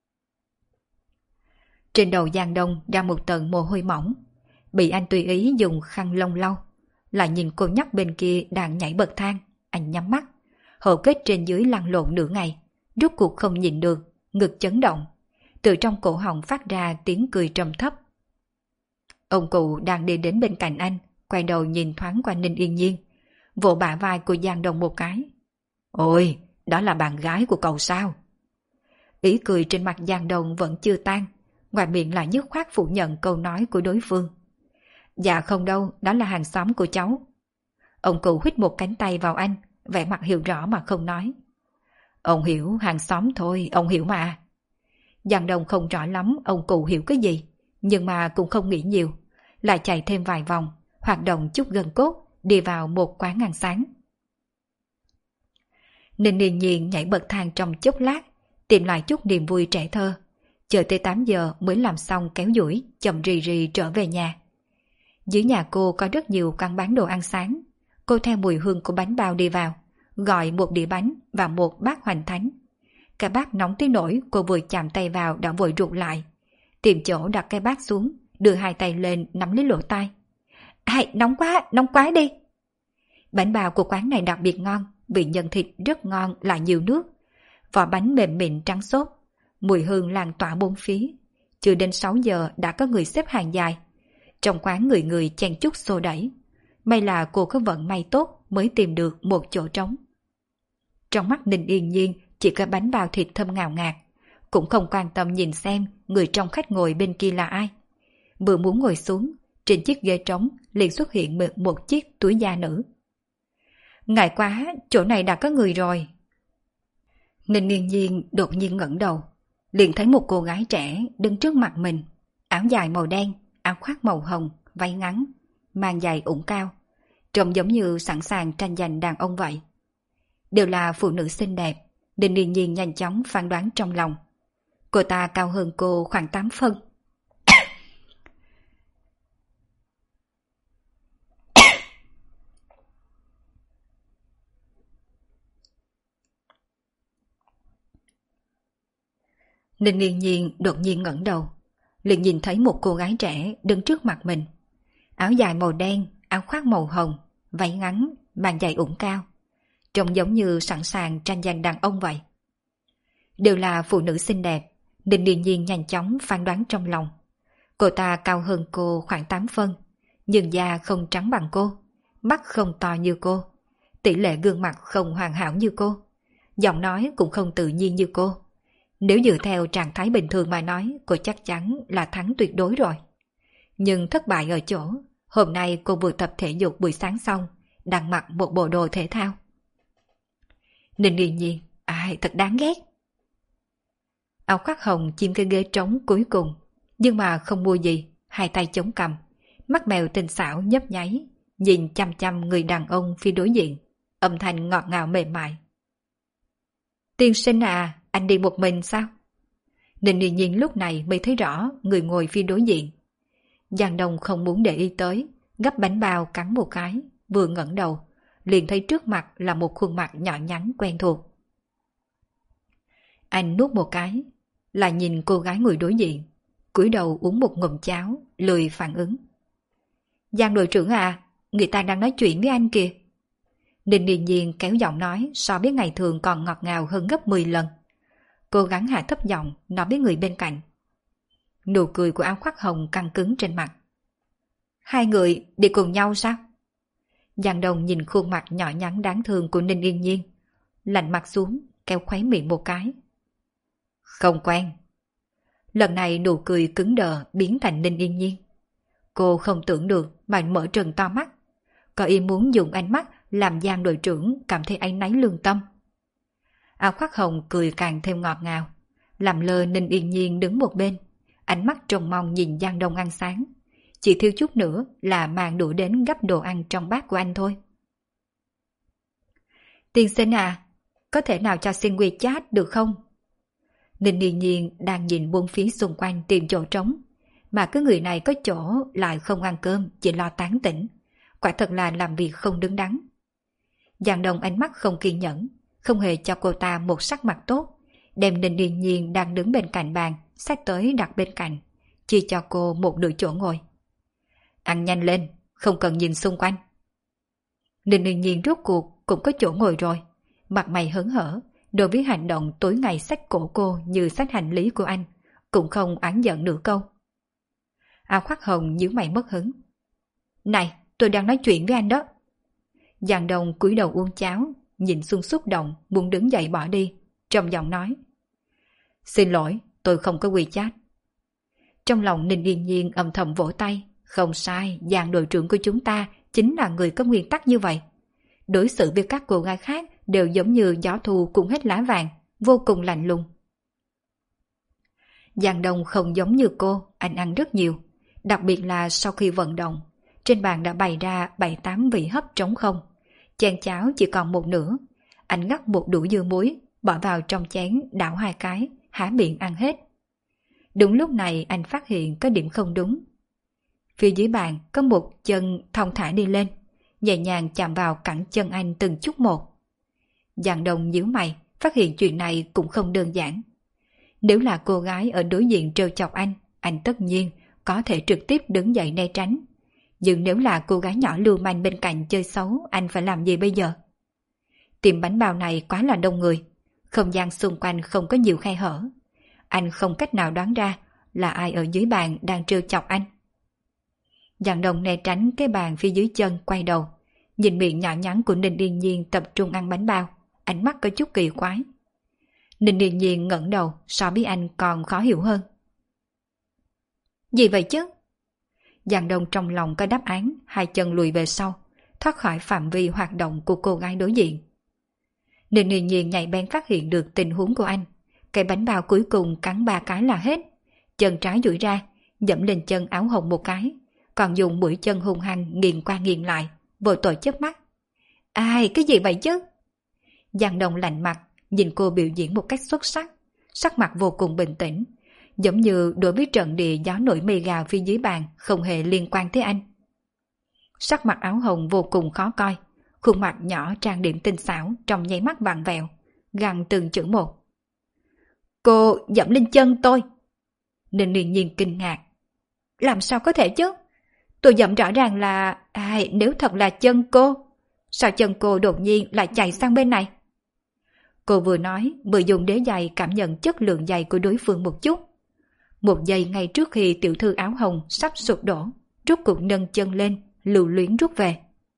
Trên đầu Giang Đông ra một tầng mồ hôi mỏng, bị anh tùy ý dùng khăn lông lau. Lại nhìn cô nhóc bên kia đang nhảy bậc thang, anh nhắm mắt, hầu kết trên dưới lăn lộn nửa ngày, rốt cuộc không nhìn được, ngực chấn động, từ trong cổ họng phát ra tiếng cười trầm thấp. Ông cụ đang đi đến bên cạnh anh, quay đầu nhìn thoáng qua Ninh Yên Nhiên, vỗ bả vai của Giang Đông một cái. Ôi, đó là bạn gái của cậu sao? Ý cười trên mặt Giang Đông vẫn chưa tan, ngoài miệng lại dứt khoát phủ nhận câu nói của đối phương. Dạ không đâu, đó là hàng xóm của cháu. Ông cụ huýt một cánh tay vào anh, vẻ mặt hiểu rõ mà không nói. Ông hiểu hàng xóm thôi, ông hiểu mà. Giang Đông không rõ lắm ông cụ hiểu cái gì, nhưng mà cũng không nghĩ nhiều, lại chạy thêm vài vòng, hoạt động chút gân cốt, đi vào một quán ăn sáng. Ninh Yên Nhiên nhảy bậc thang trong chốc lát, tìm lại chút niềm vui trẻ thơ, chờ tới 8 giờ mới làm xong kéo duỗi, chậm rì rì trở về nhà. Dưới nhà cô có rất nhiều quán bán đồ ăn sáng, cô theo mùi hương của bánh bao đi vào, gọi một đĩa bánh và một bát hoành thánh. Cái bát nóng tới nỗi cô vừa chạm tay vào đã vội rụt lại, tìm chỗ đặt cái bát xuống, đưa hai tay lên nắm lấy lỗ tai. Ai, nóng quá đi. Bánh bao của quán này đặc biệt ngon, vị nhân thịt rất ngon lại nhiều nước, vỏ bánh mềm mịn trắng xốp, mùi hương lan tỏa bốn phía. Chưa đến 6 giờ đã có người xếp hàng dài, trong quán người người chen chúc xô đẩy. May là cô có vận may tốt mới tìm được một chỗ trống. Trong mắt Ninh Yên Nhiên chỉ có bánh bao thịt thơm ngào ngạt, cũng không quan tâm nhìn xem người trong khách ngồi bên kia là ai. Vừa muốn ngồi xuống, trên chiếc ghế trống liền xuất hiện một chiếc túi da nữ. Ngại quá, chỗ này đã có người rồi. Ninh Yên Nhiên đột nhiên ngẩng đầu, liền thấy một cô gái trẻ đứng trước mặt mình, áo dài màu đen, áo khoác màu hồng, váy ngắn, mang giày ủng cao, trông giống như sẵn sàng tranh giành đàn ông vậy. Đều là phụ nữ xinh đẹp, Ninh Yên Nhiên nhanh chóng phán đoán trong lòng. Cô ta cao hơn cô khoảng 8 phân. Ninh Yên Nhiên đột nhiên ngẩng đầu, liền nhìn thấy một cô gái trẻ đứng trước mặt mình. Áo dài màu đen, áo khoác màu hồng, váy ngắn, mang giày ủng cao, trông giống như sẵn sàng tranh giành đàn ông vậy. Đều là phụ nữ xinh đẹp, Ninh Yên Nhiên nhanh chóng phán đoán trong lòng. Cô ta cao hơn cô khoảng 8 phân, nhưng da không trắng bằng cô, mắt không to như cô, tỷ lệ gương mặt không hoàn hảo như cô, giọng nói cũng không tự nhiên như cô. Nếu dựa theo trạng thái bình thường mà nói, cô chắc chắn là thắng tuyệt đối rồi. Nhưng thất bại ở chỗ, hôm nay cô vừa tập thể dục buổi sáng xong, đang mặc một bộ đồ thể thao. Ninh Yên Nhiên, ai thật đáng ghét. Áo khoác hồng chiếm cái ghế trống cuối cùng, nhưng mà không mua gì, hai tay chống cằm, mắt mèo tinh xảo nhấp nháy, nhìn chăm chăm người đàn ông phía đối diện, âm thanh ngọt ngào mềm mại. Tiên sinh à, anh đi một mình sao? Ninh Yên Nhiên lúc này mới thấy rõ người ngồi phía đối diện. Giang Đông không muốn để ý tới, gắp bánh bao cắn một cái, vừa ngẩng đầu, liền thấy trước mặt là một khuôn mặt nhỏ nhắn quen thuộc. Anh nuốt một cái, lại nhìn cô gái ngồi đối diện, cúi đầu uống một ngụm cháo, lười phản ứng. Giang đội trưởng à, người ta đang nói chuyện với anh kìa. Ninh Yên Nhiên kéo giọng nói so với ngày thường còn ngọt ngào hơn gấp 10 lần. Cố gắng hạ thấp giọng nói với người bên cạnh. Nụ cười của áo khoác hồng căng cứng trên mặt. Hai người đi cùng nhau sao? Giang Đông nhìn khuôn mặt nhỏ nhắn đáng thương của Ninh Yên Nhiên, lạnh mặt xuống, kéo khóe miệng một cái. Không quen. Lần này nụ cười cứng đờ biến thành Ninh Yên Nhiên. Cô không tưởng được mà mở trừng to mắt, có ý muốn dùng ánh mắt làm Giang đội trưởng cảm thấy áy náy lương tâm. Áo khoác hồng cười càng thêm ngọt ngào, làm lơ Ninh Yên Nhiên đứng một bên, ánh mắt trông mong nhìn Giang Đông ăn sáng, chỉ thiếu chút nữa là mang đũa đến gắp đồ ăn trong bát của anh thôi. Tiên sinh à, có thể nào cho xin WeChat được không? Ninh Điền Nhiên đang nhìn buông phía xung quanh tìm chỗ trống, mà cái người này có chỗ lại không ăn cơm, chỉ lo tán tỉnh. Quả thật là làm việc không đứng đắn. Giang Đông ánh mắt không kiên nhẫn, không hề cho cô ta một sắc mặt tốt, đem Ninh Điền Nhiên đang đứng bên cạnh bàn xách tới đặt bên cạnh, chia cho cô một nửa chỗ ngồi. Ăn nhanh lên, không cần nhìn xung quanh. Ninh Điền Nhiên rốt cuộc cũng có chỗ ngồi rồi, mặt mày hớn hở, đối với hành động tối ngày xách cổ cô như xách hành lý của anh, cũng không oán giận nửa câu. Áo khoác hồng nhíu mày mất hứng. Này, tôi đang nói chuyện với anh đó. Giang Đông cúi đầu uống cháo, nhìn Xuân xúc động, muốn đứng dậy bỏ đi, trong giọng nói. Xin lỗi, tôi không có WeChat. Trong lòng Ninh Điền Nhiên âm thầm vỗ tay. Không sai, Giang đội trưởng của chúng ta chính là người có nguyên tắc như vậy. Đối xử với các cô gái khác đều giống như gió thu cũng hết lá vàng, vô cùng lạnh lùng. Giang Đông không giống như cô, anh ăn rất nhiều. Đặc biệt là sau khi vận động, trên bàn đã bày ra 7-8 vị hấp trống không. Chén cháo chỉ còn một nửa. Anh ngắt một đũa dưa muối, bỏ vào trong chén đảo 2 cái, há miệng ăn hết. Đúng lúc này anh phát hiện có điểm không đúng. Phía dưới bàn có một chân thong thả đi lên, nhẹ nhàng chạm vào cẳng chân anh từng chút một. Giang Đông nhíu mày, phát hiện chuyện này cũng không đơn giản. Nếu là cô gái ở đối diện trêu chọc anh tất nhiên có thể trực tiếp đứng dậy né tránh. Nhưng nếu là cô gái nhỏ lưu manh bên cạnh chơi xấu, anh phải làm gì bây giờ? Tiệm bánh bao này quá là đông người, không gian xung quanh không có nhiều khe hở. Anh không cách nào đoán ra là ai ở dưới bàn đang trêu chọc anh. Giang Đông né tránh cái bàn phía dưới chân, quay đầu, nhìn miệng nhỏ nhắn của Ninh Điền Nhiên tập trung ăn bánh bao, ánh mắt có chút kỳ quái. Ninh Điền Nhiên ngẩng đầu, so với anh còn khó hiểu hơn. Gì vậy chứ? Giang Đông trong lòng có đáp án, hai chân lùi về sau, thoát khỏi phạm vi hoạt động của cô gái đối diện. Ninh Điền Nhiên nhạy bén phát hiện được tình huống của anh, cái bánh bao cuối cùng cắn 3 cái là hết, chân trái duỗi ra, dẫm lên chân áo hồng một cái, còn dùng mũi chân hung hăng nghiền qua nghiền lại, vội tội chớp mắt. Ai, cái gì vậy chứ? Giang Đông lạnh mặt, nhìn cô biểu diễn một cách xuất sắc, sắc mặt vô cùng bình tĩnh, giống như đối với trận địa gió nổi mây gào phía dưới bàn không hề liên quan tới anh. Sắc mặt áo hồng vô cùng khó coi, khuôn mặt nhỏ trang điểm tinh xảo trong nháy mắt vặn vẹo, gằn từng chữ một. Cô dẫm lên chân tôi. Ninh Điền Nhiên kinh ngạc. Làm sao có thể chứ? Tôi dẫm rõ ràng là... nếu thật là chân cô, sao chân cô đột nhiên lại chạy sang bên này? Cô vừa nói vừa dùng đế giày cảm nhận chất lượng giày của đối phương một chút. Một giây ngay trước khi tiểu thư áo hồng sắp sụp đổ, rút cục nâng chân lên, lưu luyến rút về.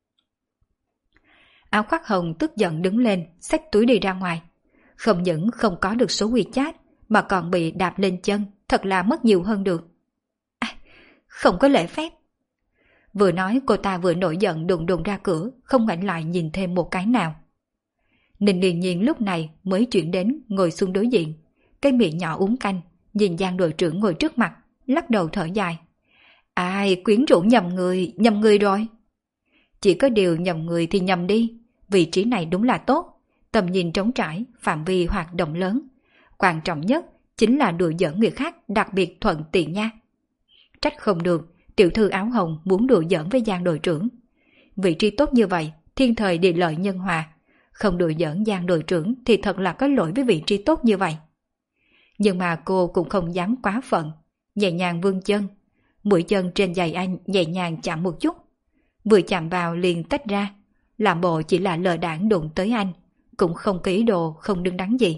Áo khoác hồng tức giận đứng lên, xách túi đi ra ngoài. Không những không có được số WeChat mà còn bị đạp lên chân, thật là mất nhiều hơn được. Không có lễ phép. Vừa nói cô ta vừa nổi giận đùng đùng ra cửa, không ngoảnh lại nhìn thêm một cái nào. Ninh Điền Nhiên lúc này mới chuyển đến ngồi xuống đối diện, cái miệng nhỏ uống canh, nhìn Giang đội trưởng ngồi trước mặt, lắc đầu thở dài. Ai, quyến rũ nhầm người rồi. Chỉ có điều nhầm người thì nhầm đi, vị trí này đúng là tốt, tầm nhìn trống trải, phạm vi hoạt động lớn. Quan trọng nhất chính là đùa giỡn người khác đặc biệt thuận tiện nha. Trách không được, tiểu thư áo hồng muốn đùa giỡn với Giang đội trưởng. Vị trí tốt như vậy, thiên thời địa lợi nhân hòa. Không đùa giỡn Giang đội trưởng thì thật là có lỗi với vị trí tốt như vậy. Nhưng mà cô cũng không dám quá phận, nhẹ nhàng vươn chân, mũi chân trên giày anh nhẹ nhàng chạm một chút. Vừa chạm vào liền tách ra, làm bộ chỉ là lờ đãng đụng tới anh, cũng không có ý đồ không đứng đắn gì.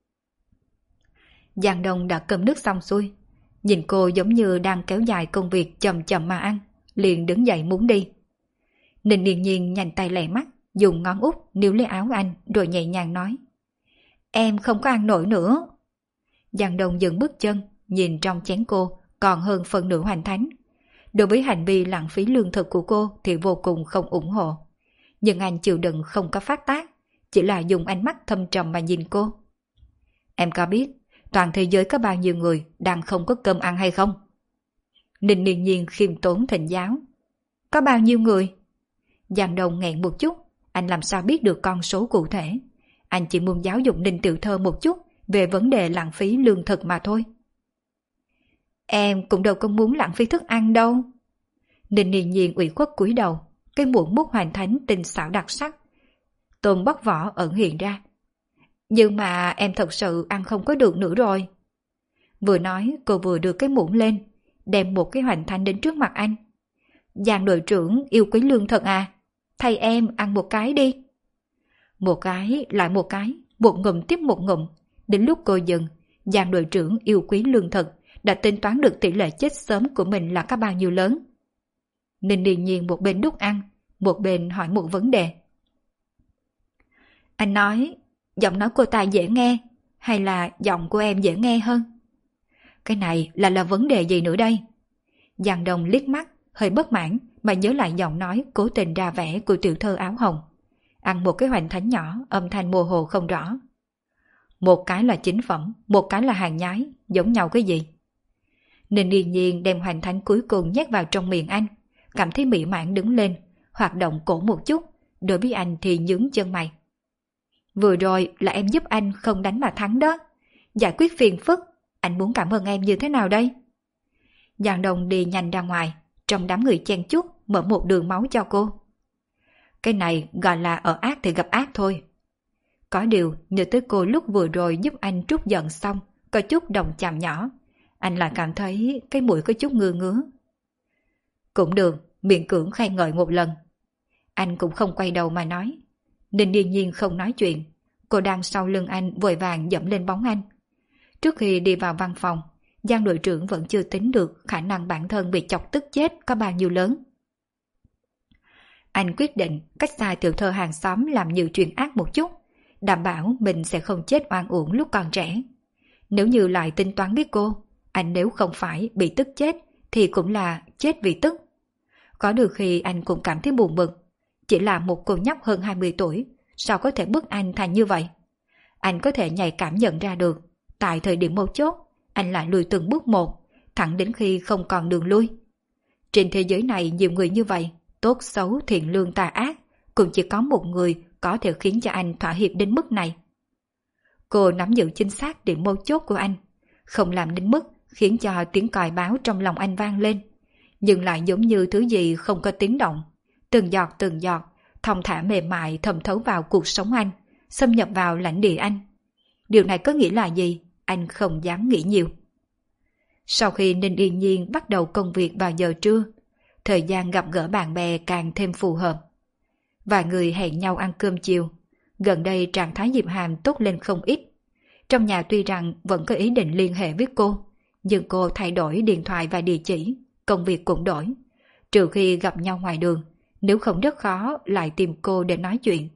Giang Đông đã cơm nước xong xuôi, nhìn cô giống như đang kéo dài công việc chậm chậm mà ăn, liền đứng dậy muốn đi. Ninh Điền Nhiên nhanh tay lẹ mắt, dùng ngón út níu lấy áo anh rồi nhẹ nhàng nói. Em không có ăn nổi nữa. Giang Đông dừng bước chân, nhìn trong chén cô còn hơn phần nửa hoàn thành. Đối với hành vi lãng phí lương thực của cô thì vô cùng không ủng hộ. Nhưng anh chịu đựng không có phát tác, chỉ là dùng ánh mắt thâm trầm mà nhìn cô. Em có biết toàn thế giới có bao nhiêu người đang không có cơm ăn hay không? Ninh Điền Nhiên khiêm tốn thỉnh giáo. Có bao nhiêu người? Giang Đông nghẹn một chút, anh làm sao biết được con số cụ thể. Anh chỉ muốn giáo dục Ninh tiểu thơ một chút về vấn đề lãng phí lương thực mà thôi. Em cũng đâu có muốn lãng phí thức ăn đâu. Ninh Yên Nhiên ủy khuất cúi đầu, cái muỗng múc hoành thánh tinh xảo đặc sắc. Tôm bóc vỏ ẩn hiện ra. Nhưng mà em thật sự ăn không có được nữa rồi. Vừa nói cô vừa đưa cái muỗng lên, đem một cái hoành thánh đến trước mặt anh. Giang đội trưởng yêu quý lương thật à, thay em ăn một cái đi. Một cái lại một cái, một ngụm tiếp một ngụm. Đến lúc cô dừng, Giang đội trưởng yêu quý lương thực đã tính toán được tỷ lệ chết sớm của mình là có bao nhiêu lớn. Ninh Điền Nhiên một bên đút ăn, một bên hỏi một vấn đề. Anh nói, giọng nói cô ta dễ nghe, hay là giọng của em dễ nghe hơn? Cái này là vấn đề gì nữa đây? Giang Đông liếc mắt, hơi bất mãn mà nhớ lại giọng nói cố tình ra vẻ của tiểu thơ áo hồng. Ăn một cái hoành thánh nhỏ, âm thanh mơ hồ không rõ. Một cái là chính phẩm, một cái là hàng nhái, giống nhau cái gì? Ninh Điền Nhiên đem hoành thánh cuối cùng nhét vào trong miệng anh, cảm thấy mỹ mãn đứng lên, hoạt động cổ một chút, đối với anh thì nhướng chân mày. Vừa rồi là em giúp anh không đánh mà thắng đó, giải quyết phiền phức, anh muốn cảm ơn em như thế nào đây? Giang Đông đi nhanh ra ngoài, trong đám người chen chúc mở một đường máu cho cô. Cái này gọi là ở ác thì gặp ác thôi. Có điều nhớ tới cô lúc vừa rồi giúp anh trút giận xong, có chút đồng chạm nhỏ, anh lại cảm thấy cái mũi có chút ngứa ngứa. Cũng được, miệng cưỡng khen ngợi một lần. Anh cũng không quay đầu mà nói. Ninh Điền Nhiên không nói chuyện, cô đang sau lưng anh vội vàng dẫm lên bóng anh. Trước khi đi vào văn phòng, Giang đội trưởng vẫn chưa tính được khả năng bản thân bị chọc tức chết có bao nhiêu lớn. Anh quyết định cách xa tiểu thơ hàng xóm làm nhiều chuyện ác một chút, đảm bảo mình sẽ không chết oan uổng lúc còn trẻ. Nếu như lại tính toán với cô, anh nếu không phải bị tức chết thì cũng là chết vì tức. Có được khi anh cũng cảm thấy buồn bực. Chỉ là một cô nhóc hơn 20 tuổi, sao có thể bức anh thành như vậy? Anh có thể nhạy cảm nhận ra được, tại thời điểm mấu chốt, anh lại lùi từng bước một, thẳng đến khi không còn đường lui. Trên thế giới này nhiều người như vậy, tốt xấu thiện lương tà ác, cũng chỉ có một người có thể khiến cho anh thỏa hiệp đến mức này. Cô nắm giữ chính xác điểm mấu chốt của anh, không làm đến mức khiến cho tiếng còi báo trong lòng anh vang lên, nhưng lại giống như thứ gì không có tiếng động. Từng giọt, thong thả mềm mại thẩm thấu vào cuộc sống anh, xâm nhập vào lãnh địa anh. Điều này có nghĩa là gì? Anh không dám nghĩ nhiều. Sau khi Ninh Yên Nhiên bắt đầu công việc vào giờ trưa, thời gian gặp gỡ bạn bè càng thêm phù hợp. Vài người hẹn nhau ăn cơm chiều. Gần đây trạng thái Diệp Hàm tốt lên không ít. Trong nhà tuy rằng vẫn có ý định liên hệ với cô, nhưng cô thay đổi điện thoại và địa chỉ, công việc cũng đổi. Trừ khi gặp nhau ngoài đường, nếu không rất khó lại tìm cô để nói chuyện.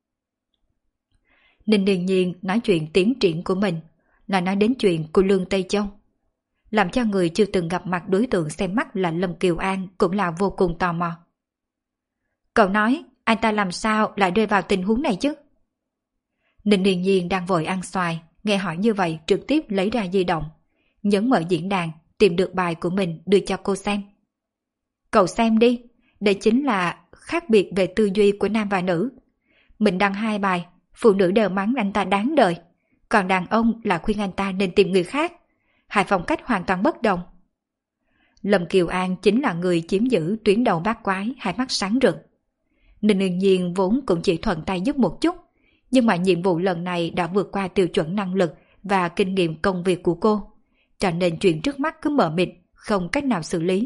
Ninh Điền Nhiên nói chuyện tiến triển của mình, là nói đến chuyện của Lương Tây Châu. Làm cho người chưa từng gặp mặt đối tượng xem mắt là Lâm Kiều An cũng là vô cùng tò mò. Cậu nói, anh ta làm sao lại rơi vào tình huống này chứ? Ninh Điền Nhiên đang vội ăn xoài, nghe hỏi như vậy trực tiếp lấy ra di động, nhấn mở diễn đàn, tìm được bài của mình đưa cho cô xem. Cậu xem đi, đây chính là khác biệt về tư duy của nam và nữ. Mình đăng 2 bài, phụ nữ đều mắng anh ta đáng đời, còn đàn ông là khuyên anh ta nên tìm người khác. Hai phong cách hoàn toàn bất đồng. Lâm Kiều An chính là người chiếm giữ tuyến đầu bát quái, hai mắt sáng rực. Ninh Yên Nhiên vốn cũng chỉ thuận tay giúp một chút, nhưng mà nhiệm vụ lần này đã vượt qua tiêu chuẩn năng lực và kinh nghiệm công việc của cô, cho nên chuyện trước mắt cứ mờ mịt, không cách nào xử lý.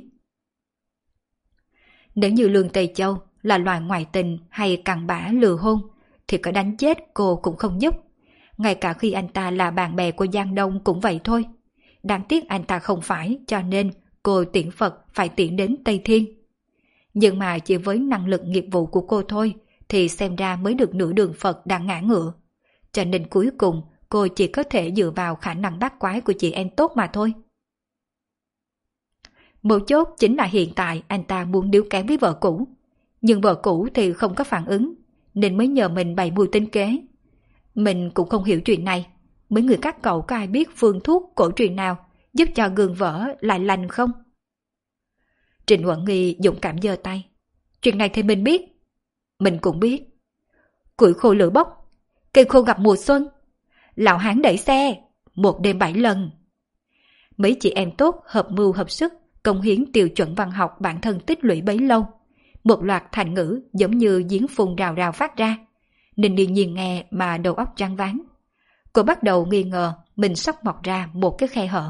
Nếu như Lương Tây Châu là loài ngoại tình hay cặn bã lừa hôn, thì có đánh chết cô cũng không giúp. Ngay cả khi anh ta là bạn bè của Giang Đông cũng vậy thôi. Đáng tiếc anh ta không phải, cho nên cô tiễn Phật phải tiễn đến Tây Thiên. Nhưng mà chỉ với năng lực nghiệp vụ của cô thôi, thì xem ra mới được nửa đường Phật đã ngã ngựa. Cho nên cuối cùng cô chỉ có thể dựa vào khả năng bát quái của chị em tốt mà thôi. Mấu chốt chính là hiện tại anh ta muốn níu kéo với vợ cũ. Nhưng vợ cũ thì không có phản ứng, nên mới nhờ mình bày mưu tính kế. Mình cũng không hiểu chuyện này. Mấy người các cậu có ai biết phương thuốc cổ truyền nào giúp cho gương vỡ lại lành không? Trịnh Uẩn Nghi dũng cảm giơ tay. Chuyện này thì mình biết. Mình cũng biết. Củi khô lửa bốc, cây khô gặp mùa xuân. Lão hán đẩy xe, 1 đêm 7 lần. Mấy chị em tốt hợp mưu hợp sức, công hiến tiêu chuẩn văn học bản thân tích lũy bấy lâu. Một loạt thành ngữ giống như giếng phun rào rào phát ra. Ninh Điền Nhiên nghe mà đầu óc choáng váng. Cô bắt đầu nghi ngờ mình sắp mọc ra một cái khe hở.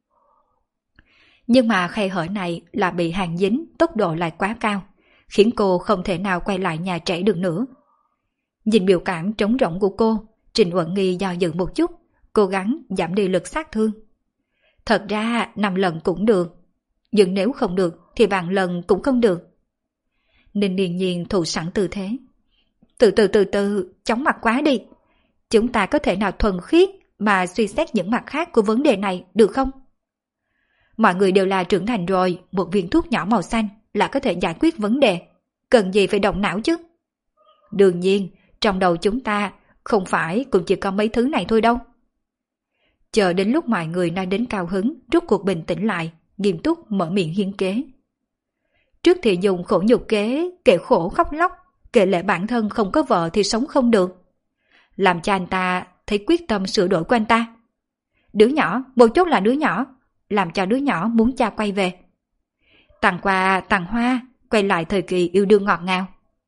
Nhưng mà khe hở này là bị hàng dính, tốc độ lại quá cao, khiến cô không thể nào quay lại nhà trẻ được nữa. Nhìn biểu cảm trống rỗng của cô, Trình Uẩn Nghi do dự một chút, cố gắng giảm đi lực sát thương. Thật ra 5 lần cũng được, nhưng nếu không được thì vạn lần cũng không được. Ninh Điền Nhiên thủ sẵn tư thế. Từ từ, chóng mặt quá đi. Chúng ta có thể nào thuần khiết mà suy xét những mặt khác của vấn đề này được không? Mọi người đều là trưởng thành rồi, một viên thuốc nhỏ màu xanh là có thể giải quyết vấn đề. Cần gì phải động não chứ? Đương nhiên, trong đầu chúng ta không phải cũng chỉ có mấy thứ này thôi đâu. Chờ đến lúc mọi người nói đến cao hứng, rút cuộc bình tĩnh lại, nghiêm túc mở miệng hiến kế. Trước thì dùng khổ nhục kế, kể khổ khóc lóc, kể lệ bản thân không có vợ thì sống không được. Làm cho anh ta thấy quyết tâm sửa đổi của anh ta. Đứa nhỏ, một chút là đứa nhỏ, làm cho đứa nhỏ muốn cha quay về. Tặng quà, tặng hoa, quay lại thời kỳ yêu đương ngọt ngào.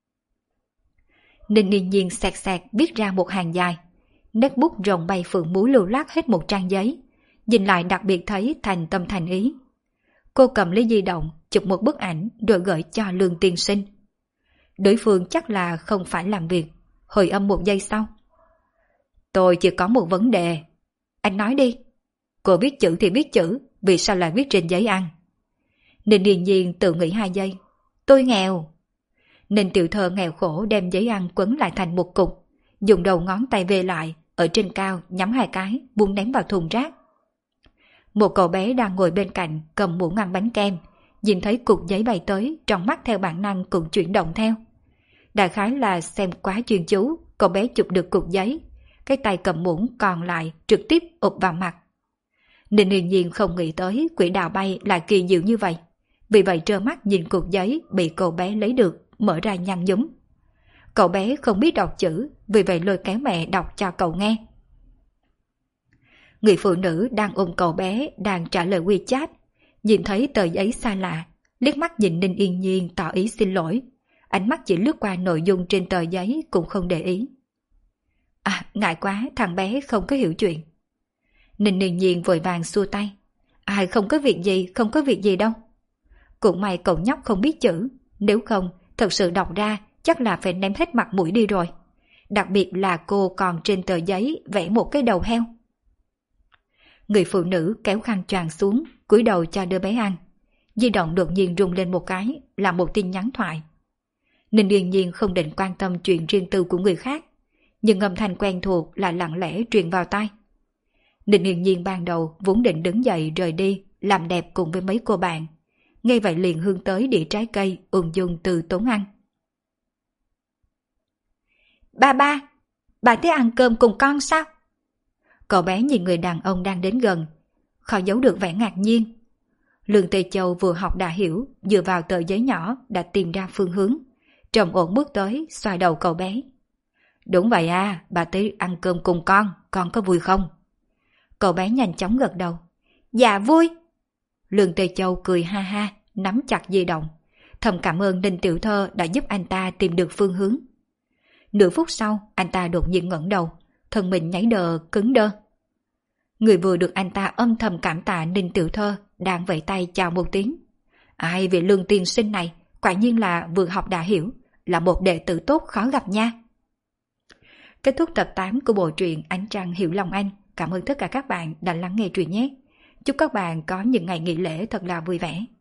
Ninh Điền Nhiên xẹt xẹt viết ra một hàng dài. Nét bút rồng bay phượng múa lưu loát hết một trang giấy. Nhìn lại đặc biệt thấy thành tâm thành ý. Cô cầm lấy di động, chụp một bức ảnh rồi gửi cho Lương tiên sinh. Đối phương chắc là không phải làm việc, hồi âm 1 giây sau. Tôi chỉ có một vấn đề. Anh nói đi. Cô viết chữ thì viết chữ, vì sao lại viết trên giấy ăn? Ninh Điền Nhiên tự nghĩ 2 giây. Tôi nghèo. Ninh Tiểu Thơ nghèo khổ đem giấy ăn quấn lại thành một cục, dùng đầu ngón tay về lại, ở trên cao nhắm 2 cái, buông ném vào thùng rác. Một cậu bé đang ngồi bên cạnh cầm muỗng ăn bánh kem, nhìn thấy cục giấy bay tới, trong mắt theo bản năng cũng chuyển động theo. Đại khái là xem quá chuyên chú, cậu bé chụp được cục giấy, cái tay cầm muỗng còn lại trực tiếp ụp vào mặt. Ninh Điền Nhiên không nghĩ tới quỹ đạo bay lại kỳ diệu như vậy, vì vậy trơ mắt nhìn cục giấy bị cậu bé lấy được, mở ra nhăn nhúm. Cậu bé không biết đọc chữ, vì vậy lôi kéo mẹ đọc cho cậu nghe. Người phụ nữ đang ôm cậu bé đang trả lời WeChat, nhìn thấy tờ giấy xa lạ, liếc mắt nhìn Ninh Yên Nhiên tỏ ý xin lỗi. Ánh mắt chỉ lướt qua nội dung trên tờ giấy cũng không để ý. À, ngại quá, thằng bé không có hiểu chuyện. Ninh Yên Nhiên vội vàng xua tay. À, không có việc gì đâu. Cũng may cậu nhóc không biết chữ, nếu không thật sự đọc ra chắc là phải ném hết mặt mũi đi rồi. Đặc biệt là cô còn trên tờ giấy vẽ một cái đầu heo. Người phụ nữ kéo khăn choàng xuống, cúi đầu cho đứa bé ăn. Di động đột nhiên rung lên một cái, là một tin nhắn thoại. Ninh Điền Nhiên không định quan tâm chuyện riêng tư của người khác, nhưng âm thanh quen thuộc lại lặng lẽ truyền vào tai. Ninh Điền Nhiên ban đầu vốn định đứng dậy rời đi, làm đẹp cùng với mấy cô bạn. Ngay vậy liền hướng tới đĩa trái cây ung dung từ tốn ăn. Ba, bà tới ăn cơm cùng con sao? Cậu bé nhìn người đàn ông đang đến gần, khó giấu được vẻ ngạc nhiên. Lương Tề Châu vừa học đã hiểu, dựa vào tờ giấy nhỏ đã tìm ra phương hướng. Trầm ổn bước tới, xoa đầu cậu bé. Đúng vậy à, bà tới ăn cơm cùng con có vui không? Cậu bé nhanh chóng gật đầu. Dạ vui. Lương Tề Châu cười ha ha, nắm chặt di động. Thầm cảm ơn Ninh Tiểu Thơ đã giúp anh ta tìm được phương hướng. Nửa phút sau, anh ta đột nhiên ngẩng đầu, thân mình nháy đờ cứng đơ. Người vừa được anh ta âm thầm cảm tạ Ninh Tiểu Thơ đang vẫy tay chào một tiếng. Ai vị Lương tiên sinh này, quả nhiên là vừa học đã hiểu, là một đệ tử tốt khó gặp nha. Kết thúc tập 8 của bộ truyện Ánh Trăng Hiểu Lòng Anh. Cảm ơn tất cả các bạn đã lắng nghe truyện nhé. Chúc các bạn có những ngày nghỉ lễ thật là vui vẻ.